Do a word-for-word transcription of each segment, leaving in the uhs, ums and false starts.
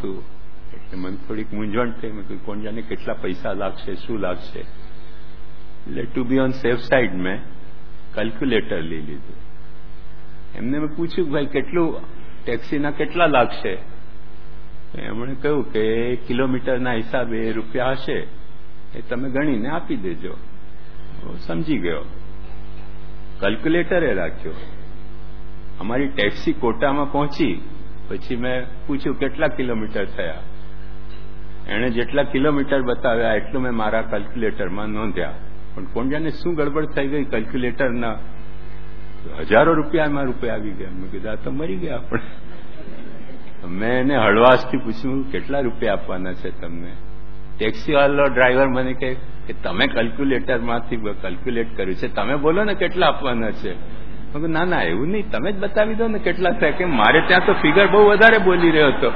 હતું એટલે મને થોડીક મૂંઝવણ થઈ. મેં કહ્યું કોણ જાણે કેટલા પૈસા લાગશે, શું લાગશે. એટલે to be on safe side મેં કેલ્ક્યુલેટર લઈ લીધું. એમને મેં પૂછ્યું ભાઈ કેટલું ટેક્સીના કેટલા લાગશે. એમણે કહ્યું કે કિલોમીટરના હિસાબે એ રૂપિયા હશે, એ તમે ગણીને આપી દેજો. સમજી ગયો. કેલ્ક્યુલેટરે રાખ્યો. અમારી ટેક્સી કોટામાં પહોંચી પછી મેં પૂછ્યું કેટલા કિલોમીટર થયા. એણે જેટલા કિલોમીટર બતાવ્યા એટલું મેં મારા કેલ્ક્યુલેટરમાં નોંધ્યા. પણ કોણ જાણે શું ગડબડ થઈ ગઈ કેલ્ક્યુલેટરના હજારો રૂપિયામાં રૂપિયા આવી ગયા. મેં કીધું આ તો મરી ગયા આપણે. મેં એને હળવાશથી પૂછ્યું કેટલા રૂપિયા આપવાના છે તમને. ટેક્સી વાળો ડ્રાઈવર મને કહે કે તમે કેલ્ક્યુલેટરમાંથી કેલ્ક્યુલેટ કર્યું છે, તમે બોલો ને કેટલા આપવાના છે. મેં કહ્યું ના ના એવું નહીં, તમે જ બતાવી દો ને કેટલા થાય. કે મારે ત્યાં તો ફિગર બહુ વધારે બોલી રહ્યો હતો,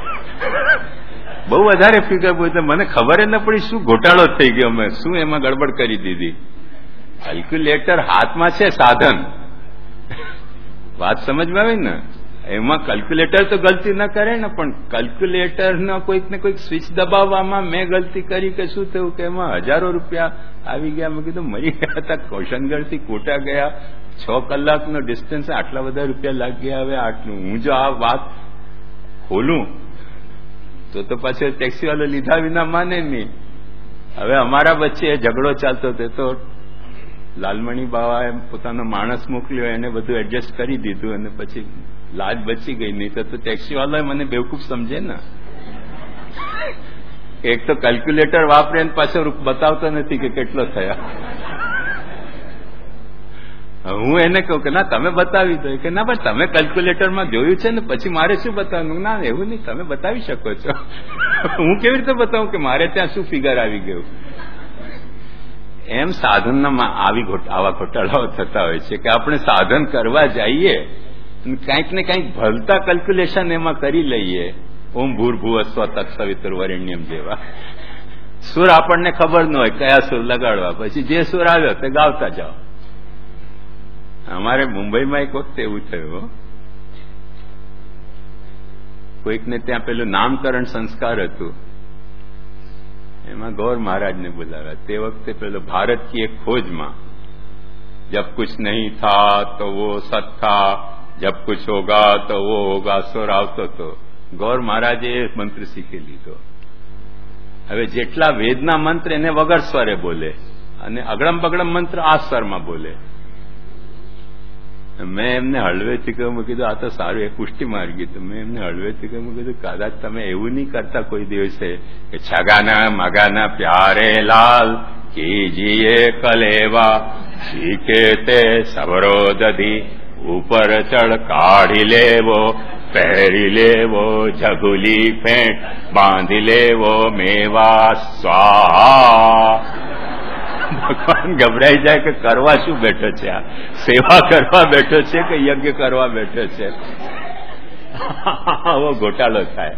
બહુ વધારે ફિગર બોલતો. મને ખબર જ ન પડી શું ઘોટાળો થઈ ગયો, મેં શું એમાં ગડબડ કરી દીધી. કેલ્ક્યુલેટર હાથમાં છે સાધન, વાત સમજમાં આવી ને. એમાં કેલ્ક્યુલેટર તો ગલતી ન કરે ને, પણ કેલ્ક્યુલેટરનો કોઈક ને કોઈક સ્વિચ દબાવવામાં મેં ગલતી કરી કે શું થયું કે એમાં હજારો રૂપિયા આવી ગયા. મેં કીધું મરી ગયા હતા. કોશનગઢથી કોટા ગયા, છ કલાકનો ડિસ્ટન્સ, આટલા બધા રૂપિયા લાગી ગયા. હવે આટલું હું જો આ વાત ખોલું તો તો પાછળ ટેક્સી વાળો લીધા વિના માને નહીં. હવે અમારા વચ્ચે ઝઘડો ચાલતો હતો. તો લાલમણી બાવાએ પોતાનો માણસ મોકલ્યો, એને બધું એડજસ્ટ કરી દીધું અને પછી લાજ બચી ગઈ. નહીં તો ટેક્સી વાળો મને બેવકૂફ સમજે ને. એક તો કેલ્ક્યુલેટર વાપરે ને પાછો બતાવતો નથી કે કેટલો થયા. હું એને કહું કે ના તમે બતાવી દો. કે ના પણ તમે કેલ્ક્યુલેટરમાં જોયું છે ને પછી મારે શું બતાવવાનું. ના એવું નહીં, તમે બતાવી શકો છો. હું કેવી રીતે બતાવું કે મારે ત્યાં શું ફિગર આવી ગયું. એમ સાધનમાં આવી આવા ઘોટાળાઓ થતા હોય છે કે આપણે સાધન કરવા જઈએ કંઈક ને કંઈક ભલતા કેલ્ક્યુલેશન એમાં કરી લઈએ. ઓમ ભૂર્ભુવ સ્વ તત્સવિતુર વરેણ્યમ જેવા સુર આપણને ખબર ન હોય કયા સુર લગાડવા, પછી જે સુર આવ્યો તે ગાવતા જાઓ. અમારે મુંબઈમાં એક વખત એવું થયું, કોઈકને ત્યાં પેલું નામકરણ સંસ્કાર હતું, એમાં ગૌર મહારાજને બોલાવ્યા. તે વખતે પેલો ભારત કી એક ખોજમાં જબ કુછ નહીં થા તો વો સત થા, જબ કુછ હોગા તો વો હોગા સ્વર આવતો હતો. ગૌર મહારાજે એ મંત્ર શીખી લીધો. હવે જેટલા વેદના મંત્ર એને વગર સ્વરે બોલે અને અગડમ બગડમ મંત્ર આ સ્વરમાં બોલે. મેં એમને હળવેથી કહ્યું, મેં કીધું આ તો સારું એ પુષ્ટિ માર્ગી. તો મેં એમને હળવેથી કહ્યું, મેં કીધું કદાચ તમે એવું નહીં કરતા કોઈ દિવસે કે છગાના મગાના પ્યારે લાલ કીજીએ કલેવા શીખે તે સવરો દધી ઉપર ચડ કાઢી લેવો પહેરી લેવો જગુલી ફેંટ બાંધી લેવો મેવા સ્વાહા. ભગવાન ગભરાઈ જાય કે કરવા શું બેઠો છે, આ સેવા કરવા બેઠો છે કે યજ્ઞ કરવા બેઠો છે. આવો ઘોટાળો થાય.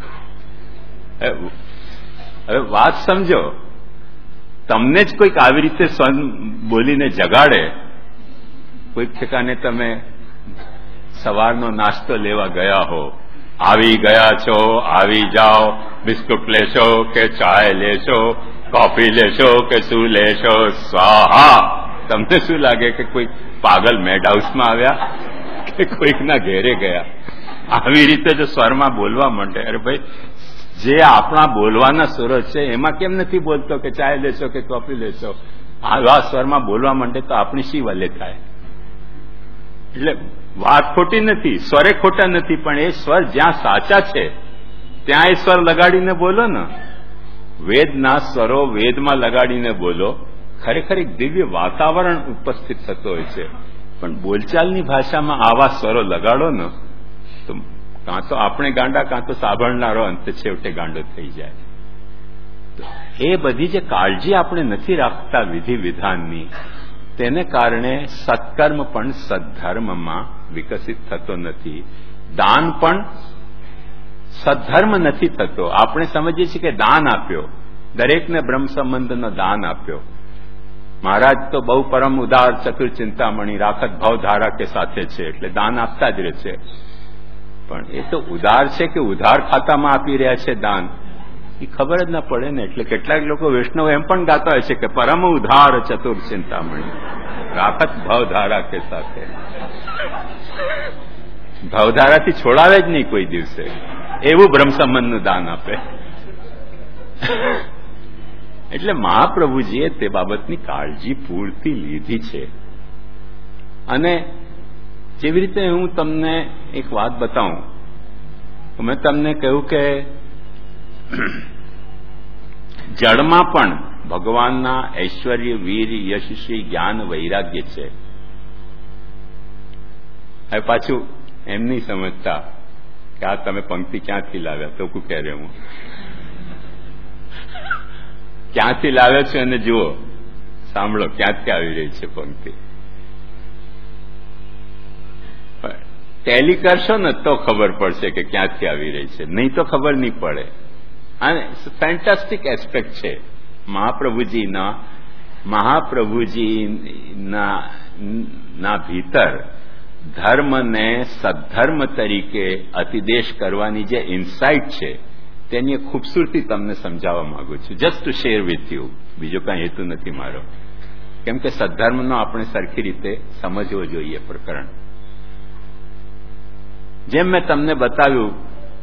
હવે વાત સમજો, તમને જ કોઈક આવી રીતે સ્વન બોલીને જગાડે, કોઈક ઠેકાને તમે સવારનો નાસ્તો લેવા ગયા હો, આવી ગયા છો, આવી જાઓ, બિસ્કુટ લેશો કે ચાય લેશો, કોફી લેશો કે શું લેશો, સ્વાહા. તમને શું લાગે કે કોઈ પાગલ મેડ હાઉસમાં આવ્યા કે કોઈકના ઘેરે ગયા? આવી રીતે જો સ્વરમાં બોલવા માંડે, અરે ભાઈ જે આપણા બોલવાના સુરો છે એમાં કેમ નથી બોલતો કે ચાય લેશો કે કોફી લેશો? આવા સ્વરમાં બોલવા માંડે તો આપણી શી વલે થાય? એટલે વાત ખોટી નથી, સ્વરે ખોટા નથી, પણ એ સ્વર જ્યાં સાચા છે ત્યાં એ સ્વર લગાડીને બોલો ને. વેદના સ્વરો વેદમાં લગાડીને બોલો, ખરેખર એક દિવ્ય વાતાવરણ ઉપસ્થિત થતો હોય છે. પણ બોલચાલની ભાષામાં આવા સ્વરો લગાડો ને તો કાં તો આપણે ગાંડા કાં તો સાંભળનારો અંત છેવટે ગાંડો થઈ જાય. એ બધી જે કાળજી આપણે નથી રાખતા વિધિ વિધાનની, તેને કારણે સત્કર્મ પણ સદ્ધર્મમાં વિકસિત થતો નથી. દાન પણ સદ્ધર્મ નથી થતો. આપણે સમજીએ છીએ કે દાન આપ્યો, દરેકને બ્રહ્મ સંબંધનો દાન આપ્યો. મહારાજ તો બહુ પરમ ઉદાર ચતુર ચિંતામણી રાખત ભાવ ધારા કે સાથે છે, એટલે દાન આપતા જ રહે છે. પણ એ તો ઉધાર છે કે ઉધાર ખાતામાં આપી રહ્યા છે દાન, એ ખબર જ ના પડે ને. એટલે કેટલાક લોકો વૈષ્ણવ એમ પણ ગાતા હોય છે કે પરમ ઉધાર ચતુર ચિંતામણી રાખત ભવધારા કે સાથે. ભવધારાથી છોડાવે જ નહીં કોઈ દિવસે, એવું બ્રહ્મસંબંધનું દાન આપે. એટલે મહાપ્રભુજીએ તે બાબતની કાળજી પૂરતી લીધી છે. અને જેવી રીતે હું તમને એક વાત બતાવું, મેં તમને કહ્યું કે જળમાં પણ ભગવાનના ઐશ્વર્ય, વીર, યશસ્વી, જ્ઞાન, વૈરાગ્ય છે. હવે પાછું એમ નહીં સમજતા કે આ તમે પંક્તિ ક્યાંથી લાવ્યા, તો શું કહે હું ક્યાંથી લાવ્યો છું, અને જુઓ, સાંભળો ક્યાંથી આવી રહી છે પંક્તિ. ટેલી કરશો ને તો ખબર પડશે કે ક્યાંથી આવી રહી છે, નહીં તો ખબર નહીં પડે. અને ફેન્ટાસ્ટિક એસ્પેક્ટ છે મહાપ્રભુજીના મહાપ્રભુજીના ના ભીતર ધર્મને સદ્ધર્મ તરીકે અતિદેશ કરવાની જે ઇન્સાઇટ છે તેની ખૂબસૂરતી તમને સમજાવવા માંગુ છું, just to share with you. બીજો કાંઈ હેતુ નથી મારો, કેમ કે સદ્ધર્મનો આપણે સરખી રીતે સમજવો જોઈએ પ્રકરણ. જેમ મેં તમને બતાવ્યું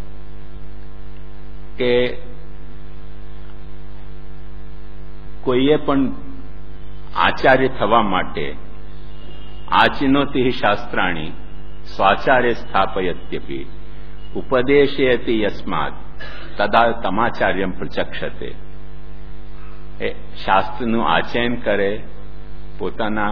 કે કોઈએ પણ આચાર્ય થવા માટે આચિનોતિ શાસ્ત્રાણી સ્વાચાર્ય સ્થાપયત્યપી ઉપદેશયતિ યસ્માત તદા તમાચાર્યમ પ્રચક્ષતે. એ શાસ્ત્રનું આચયન કરે, પોતાના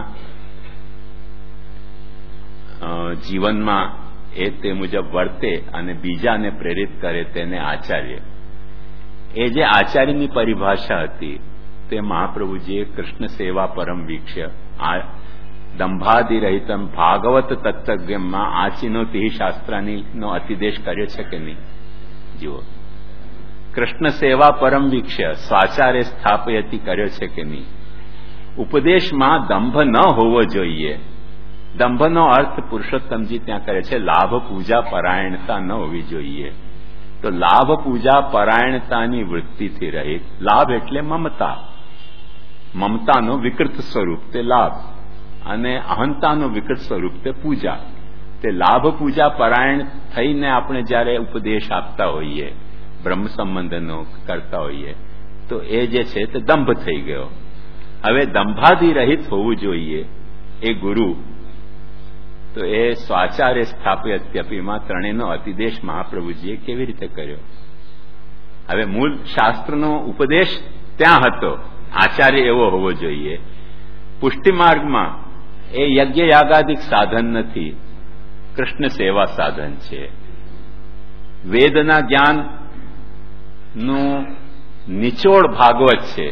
જીવનમાં એ તે મુજબ વર્તે અને બીજાને પ્રેરિત કરે, તેને આચાર્ય. એ જે આચાર્યની પરિભાષા હતી તે મહાપ્રભુજીએ કૃષ્ણ સેવા પરમ વીક્ષ્ય આ દંભાદિરહિતમ ભાગવત તત્વજ્ઞમાં આચિનોતિ શાસ્ત્રાની નો અતિદેશ કર્યો છે કે નહીં? જુઓ, કૃષ્ણ સેવા પરમ વીક્ષ્ય સ્વાચાર્ય સ્થાપયતિ કર્યો છે કે નહીં? ઉપદેશમાં દંભ ન હોવો જોઈએ. દંભનો અર્થ પુરુષોત્તમજી ત્યાં કરે છે લાભ પૂજા પરાયણતા ન હોવી જોઈએ. તો લાભ પૂજા પરાયણતાની વૃત્તિથી રહિત, લાભ એટલે મમતા, મમતાનું વિકૃત સ્વરૂપ તે લાભ, અને અહંતાનું વિકૃત સ્વરૂપ તે પૂજા. તે લાભ પૂજા પરાયણ થઈને આપણે જયારે ઉપદેશ આપતા હોઈએ, બ્રહ્મ સંબંધનો કરતા હોઈએ, તો એ જે છે તે દંભ થઈ ગયો. હવે દંભાધિરહિત હોવું જોઈએ એ ગુરુ. તો એ સ્વાચાર્ય સ્થાપયત્યપીમાં ત્રણેયનો અતિદેશ મહાપ્રભુજીએ કેવી રીતે કર્યો? હવે મૂળ શાસ્ત્રનો ઉપદેશ ત્યાં હતો, આચાર્ય એવો હોવો જોઈએ. પુષ્ટિ માર્ગમાં એ યજ્ઞ યાગાદિક સાધન નથી, કૃષ્ણ સેવા સાધન છે. વેદના જ્ઞાનનું નિચોડ ભાગવત છે.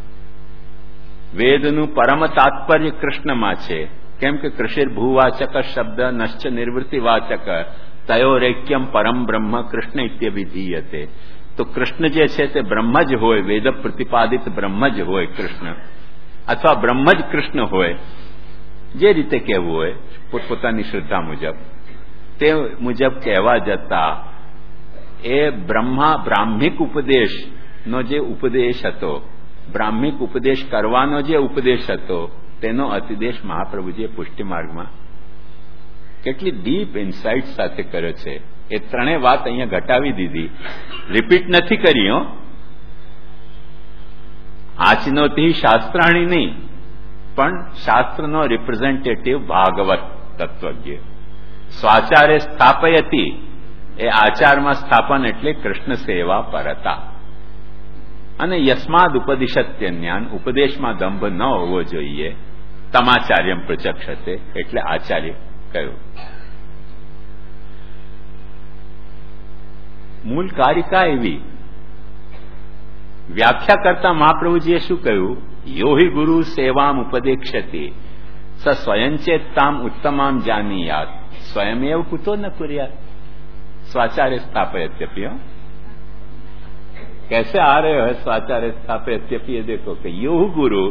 વેદનું પરમ તાત્પર્ય કૃષ્ણમાં છે. કેમ કે કૃષિર ભૂવાચક શબ્દ નશ્ચ નિવૃત્તિવાચક તયોરેક્યમ પરમ બ્રહ્મ કૃષ્ણ ઇત્યભિધીયતે. તો કૃષ્ણ જે છે તે બ્રહ્મ જ હોય, વેદ પ્રતિપાદિત બ્રહ્મ જ હોય કૃષ્ણ, અથવા બ્રહ્મ જ કૃષ્ણ હોય, જે રીતે કહેવું હોય પોતપોતાની શ્રદ્ધા મુજબ. તે મુજબ કહેવા જતા એ બ્રહ્મા બ્રાહ્મિક ઉપદેશનો જે ઉપદેશ હતો, બ્રાહ્મિક ઉપદેશ કરવાનો જે ઉપદેશ હતો, તેનો અતિદેશ મહાપ્રભુજીએ પુષ્ટિ માર્ગમાં કેટલી ડીપ ઇન્સાઇટ સાથે કર્યો છે. એ ત્રણેય વાત અહીંયા ઘટાવી દીધી, રિપીટ નથી કરી. હો, આચિનોતિ શાસ્ત્રાણી નહીં, પણ શાસ્ત્રનો રિપ્રેઝેન્ટેટિવ ભાગવત તત્વજ્ઞ. સ્વાચાર્ય સ્થાપયતી, એ આચારમાં સ્થાપન એટલે કૃષ્ણ સેવા પરતા. અને યસ્માદ ઉપદિશત્ય જ્ઞાન, ઉપદેશમાં દંભ ન હોવો જોઈએ. તમાચાર્યમ પ્રચક્ષતે, એટલે આચાર્ય કહ્યું. મૂળ કારિકા એવી વ્યાખ્યા કરતા મહાપ્રભુજીએ શું કહ્યું? યોહિ ગુરુ સેવામ ઉપદેક્ષતિ સ સ્વયંચેતામ ઉત્તમામ જાનીયાત સ્વયમેવ કુતો ન કુર્યાત स्वाचार्य स्थापयत्यपि. कैसे आ रहे हो स्वाचार्य स्थापयत्यपि? ये देखो कि यो गुरु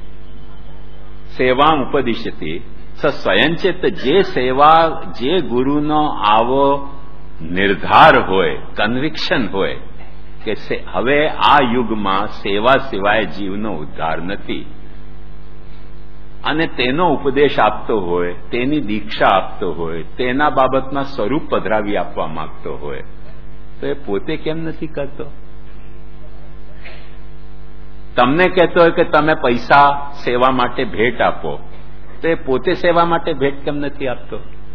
सेवा उपदिशति स स्वयंचेत, जे सेवा जे गुरुनो आवो નિર્ધાર હોય, કન્વિક્શન હોય કે હવે આ યુગમાં સેવા સિવાય જીવનો ઉદ્ધાર નથી, અને તેનો ઉપદેશ આપતો હોય, તેની દીક્ષા આપતો હોય, તેના બાબતમાં સ્વરૂપ પધરાવી આપવા માંગતો હોય, તો એ પોતે કેમ નથી કરતો? તમને કહેતો હોય કે તમે પૈસા સેવા માટે ભેટ આપો, તો એ પોતે સેવા માટે ભેટ કેમ નથી આપતો?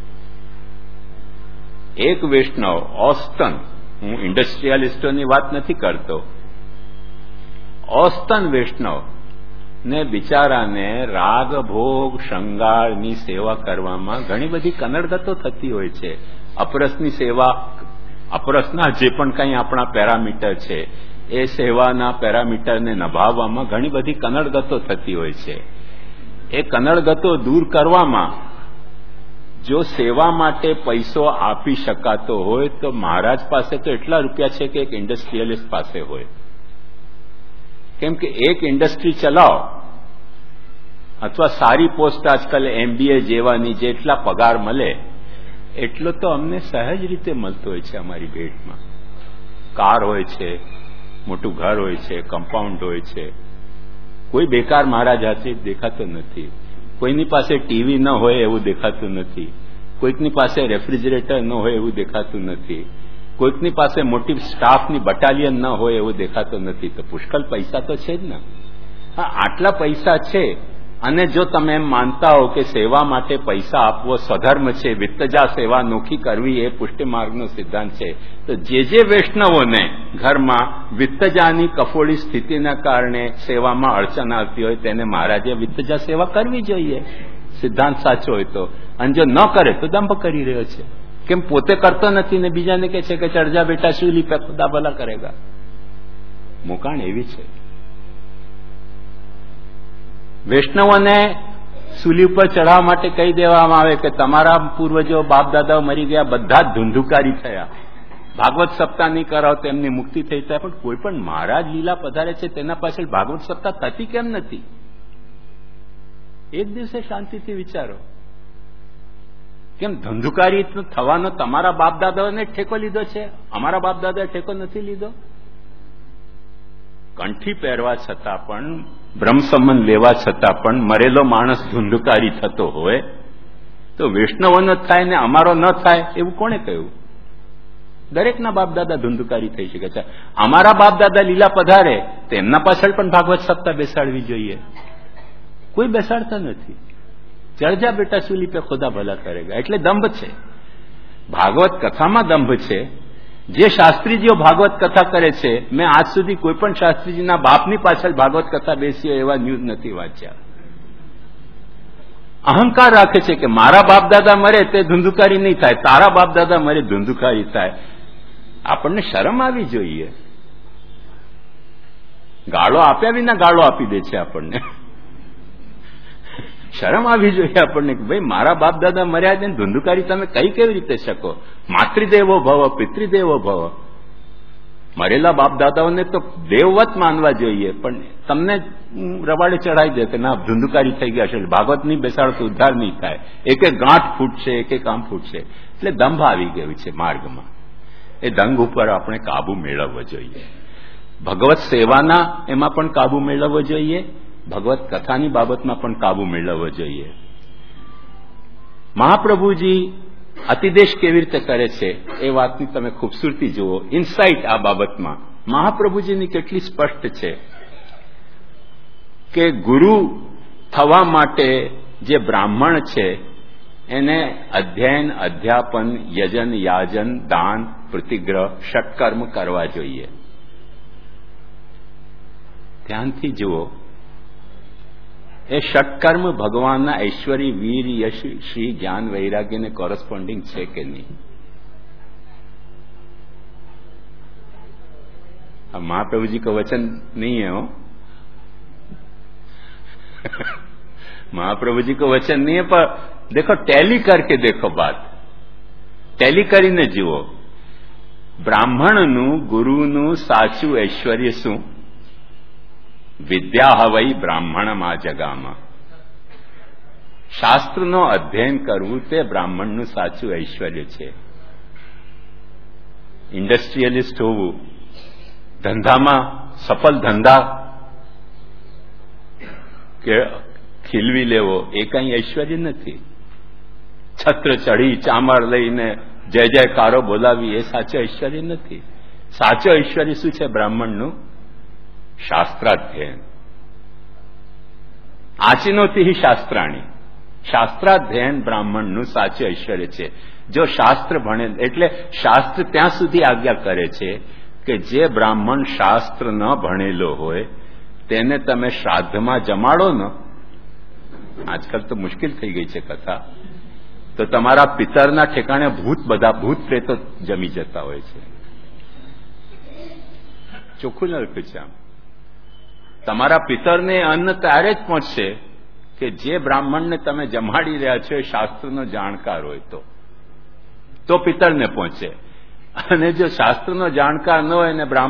એક વૈષ્ણવ ઓસ્તન, હું ઇન્ડસ્ટ્રીયાલિસ્ટોની વાત નથી કરતો, ઓસ્તન વૈષ્ણવ ને બિચારાને રાગ ભોગ શૃંગારની સેવા કરવામાં ઘણી બધી કનડગતો થતી હોય છે. અપરસની સેવા, અપરસના જે પણ કંઈ આપણા પેરામીટર છે એ સેવાના પેરામીટરને નભાવવામાં ઘણી બધી કનડગતો થતી હોય છે. એ કનડગતો દૂર કરવામાં જો સેવા માટે પૈસો આપી શકાતો હોય તો મહારાજ પાસે તો એટલા રૂપિયા છે કે એક ઇન્ડસ્ટ્રીયલિસ્ટ પાસે હોય. કેમ કે એક ઇન્ડસ્ટ્રી ચલાવો અથવા સારી પોસ્ટ આજકાલ એમબીએ જેવાની જેટલા પગાર મળે એટલો તો અમને સહજ રીતે મળતો હોય છે. અમારી ભેટમાં કાર હોય છે, મોટું ઘર હોય છે, કમ્પાઉન્ડ હોય છે. કોઈ બેકાર મહારાજ હાથે દેખાતો નથી. કોઈની પાસે ટીવી ન હોય એવું દેખાતું નથી. કોઈકની પાસે રેફ્રિજરેટર ન હોય એવું દેખાતું નથી. કોઈકની પાસે મોટી સ્ટાફની બટાલિયન ન હોય એવું દેખાતો નથી. તો પુષ્કળ પૈસા તો છે જ ને. હા, આટલા પૈસા છે અને જો તમે એમ માનતા હો કે સેવા માટે પૈસા આપવો સ્વધર્મ છે, વિત્તજા સેવા નોખી કરવી એ પુષ્ટિ માર્ગનો સિદ્ધાંત છે, તો જે જે વૈષ્ણવોને ઘરમાં વિત્તજાની કફોડી સ્થિતિના કારણે સેવામાં અડચણ આવતી હોય તેને મહારાજે વિત્તજા સેવા કરવી જોઈએ, સિદ્ધાંત સાચો હોય તો. અને જો ન કરે તો દંભ કરી રહ્યો છે. કેમ પોતે કરતો નથી ને બીજાને કહે છે કે ચઢ જા બેટા શૂલી પે ખુદા ભલા કરેગા. મુકાણ એવી છે. વૈષ્ણવોને સૂલી ઉપર ચઢાવવા માટે કહી દેવામાં આવે કે તમારા પૂર્વજો બાપ દાદાઓ મરી ગયા, બધા જ ધુંધુકારી થયા, ભાગવત સપ્તાહ નહીં કરાવો તો એમની મુક્તિ થઈ જાય. પણ કોઈ પણ મહારાજ લીલા પધારે છે તેના પાછળ ભાગવત સપ્તાહ થતી કેમ નથી? એક દિવસે શાંતિથી વિચારો. કેમ ધંધુકારી થવાનો તમારા બાપ દાદાઓને ઠેકો લીધો છે, અમારા બાપ દાદાએ ઠેકો નથી લીધો? કંઠી પહેરવા છતાં પણ, બ્રહ્મ સંબંધ લેવા છતાં પણ મરેલો માણસ ધુંધુકારી થતો હોય તો વૈષ્ણવોનો થાય ને અમારો ન થાય એવું કોણે કહ્યું? દરેકના બાપ દાદા ધુંધુકારી થઈ શકે છે. અમારા બાપ દાદા લીલા પધારે તેમના પાછળ પણ ભાગવત સપ્તાહ બેસાડવી જોઈએ. કોઈ બેસાડતા નથી. ચઢ જા બેટા સૂલી પે ખુદા ભલા કરેગા. એટલે દંભ છે. ભાગવત કથામાં દંભ છે. જે શાસ્ત્રીજીઓ ભાગવત કથા કરે છે, મેં આજ સુધી કોઈ પણ શાસ્ત્રીજીના બાપની પાછળ ભાગવત કથા બેસી એવા ન્યૂઝ નથી વાંચ્યા. અહંકાર રાખે છે કે મારા બાપ દાદા મરે તે ધુંધુકારી નહીં થાય, તારા બાપ દાદા મરે ધુંધુકારી થાય. આપણને શરમ આવી જોઈએ. ગાળો આપ્યા વિના ગાળો આપી દે છે આપણને. શરમ આવી જોઈએ આપણને કે ભાઈ મારા બાપ દાદા મર્યા છે, ધુંધુકારી તમે કઈ કેવી રીતે શકો? માતૃદેવો ભવ, પિતૃદેવો ભવ. મરેલા બાપ દાદાઓને તો દેવવત માનવા જોઈએ, પણ તમને રવાડે ચડાવી દે કે ના ધુંધુકારી થઈ ગયા છે, ભાગવત નહીં બેસાડો તો ઉદ્ધાર નહીં થાય, એક એક ગાંઠ ફૂટશે, એક એક આમ ફૂટશે. એટલે દંભ આવી ગયું છે માર્ગમાં. એ દંભ ઉપર આપણે કાબુ મેળવવો જોઈએ. ભગવત સેવાના એમાં પણ કાબુ મેળવવો જોઈએ, ભગવત કથાની બાબતમાં પણ કાબુ મેળવવો જોઈએ. મહાપ્રભુજી અતિદેશ કેવી રીતે કરે છે એ વાતની તમે ખૂબસૂરતી જુઓ. ઇનસાઇટ આ બાબતમાં મહાપ્રભુજીની કેટલી સ્પષ્ટ છે કે ગુરુ થવા માટે જે બ્રાહ્મણ છે એને અધ્યયન, અધ્યાપન, યજન, યાજન, દાન, પ્રતિગ્રહ, ષટકર્મ કરવા જોઈએ. ધ્યાનથી જુઓ. એ ષટકર્મ ભગવાનના ઐશ્વર્ય, વીર, યશ, શ્રી, જ્ઞાન, વૈરાગ્યને કોરસ્પોન્ડિંગ છે કે નહીં? महाप्रभु जी का वचन नहीं है हो महाप्रभु जी का वचन नहीं है, पर देखो टैली करके देखो बात, टैली કરીને જુઓ. બ્રાહ્મણનું, ગુરુનું સાચું ઐશ્વર્ય શું? વિદ્યા હવઈ બ્રાહ્મણમ આ જગામાં. શાસ્ત્રનો અધ્યયન કરવું તે બ્રાહ્મણનું સાચું ઐશ્વર્ય છે. ઇન્ડસ્ટ્રીયલિસ્ટ હોવું, ધંધામાં સફળ ધંધા કે ખીલવી લેવો એ કંઈ ઐશ્વર્ય નથી. છત્ર ચડી ચામર લઈને જય જયકારો બોલાવી એ સાચું ઐશ્વર્ય નથી. સાચું ઐશ્વર્ય શું છે બ્રાહ્મણનું? શાસ્ત્રાધ્યયન. આચિનોતિ શાસ્ત્રાણી. શાસ્ત્રાધ્યયન બ્રાહ્મણનું સાચું ઐશ્વર્ય છે. જો શાસ્ત્ર ભણે, એટલે શાસ્ત્ર ત્યાં સુધી આજ્ઞા કરે છે કે જે બ્રાહ્મણ શાસ્ત્ર ન ભણેલો હોય તેને તમે શ્રાદ્ધમાં જમાડો ને, આજકાલ તો મુશ્કેલ થઈ ગઈ છે કથા, તો તમારા પિતરના ઠેકાણે ભૂત, બધા ભૂત પ્રેતો જમી જતા હોય છે. ચોખ્ખું ન લખ્યું છે આમ. તમારા પિતરને અન્ન ત્યારે જ પહોંચશે કે જે બ્રાહ્મણને તમે જમાડી રહ્યા છો એ શાસ્ત્રનો જાણકાર હોય તો તો પિતરને પહોંચે. અને જો શાસ્ત્રનો જાણકાર ન હોય ને બ્રાહ્મણ